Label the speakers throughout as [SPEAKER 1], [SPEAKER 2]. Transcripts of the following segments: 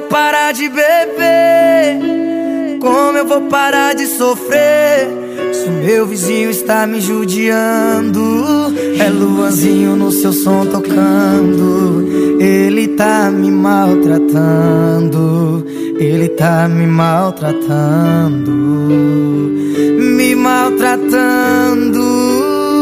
[SPEAKER 1] parar de beber? Como eu vou parar de sofrer? Se o meu vizinho está me judiando, é Luanzinho no seu som tocando. Ele tá me maltratando, ele tá me maltratando, me maltratando.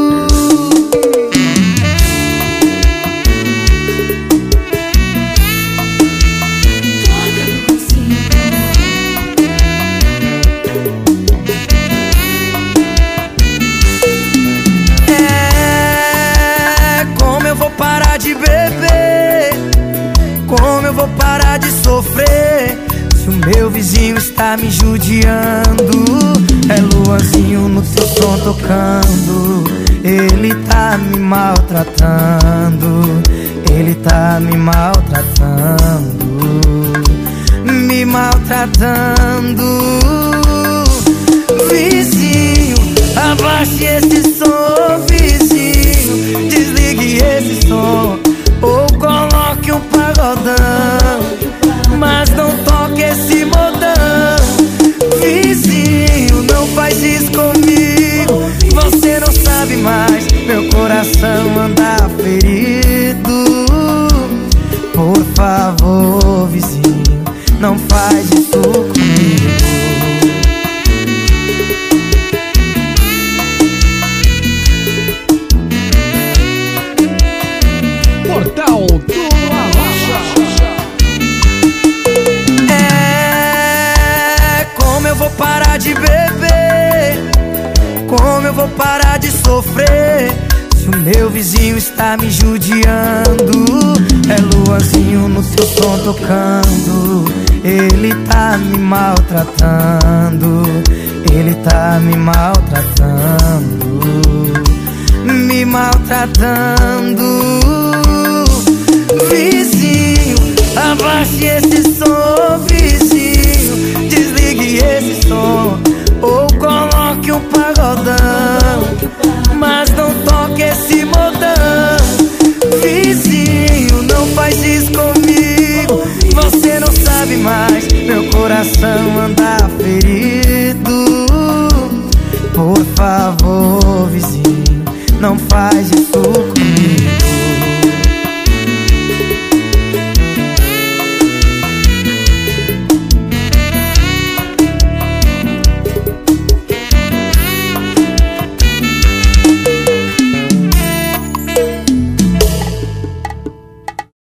[SPEAKER 1] De beber, como eu vou parar de sofrer? Se o meu vizinho está me judiando, é Luanzinho no seu som tocando. Ele tá me maltratando, ele tá me maltratando, me maltratando. Vizinho, abaixe esse som, vizinho, desligue esse som, ou coloque um pagodão, mas não toque esse modão. Vizinho, não faz isso comigo, você não sabe mais, meu coração anda ferido. Por favor, vizinho, não faz isso comigo.
[SPEAKER 2] Portal do Arrocha.
[SPEAKER 1] Como eu vou parar de beber? Como eu vou parar de sofrer? Se o meu vizinho está me judiando, é Luanzinho no seu som tocando. Ele tá me maltratando, ele tá me maltratando, me maltratando. Vizinho, abaixe esse som,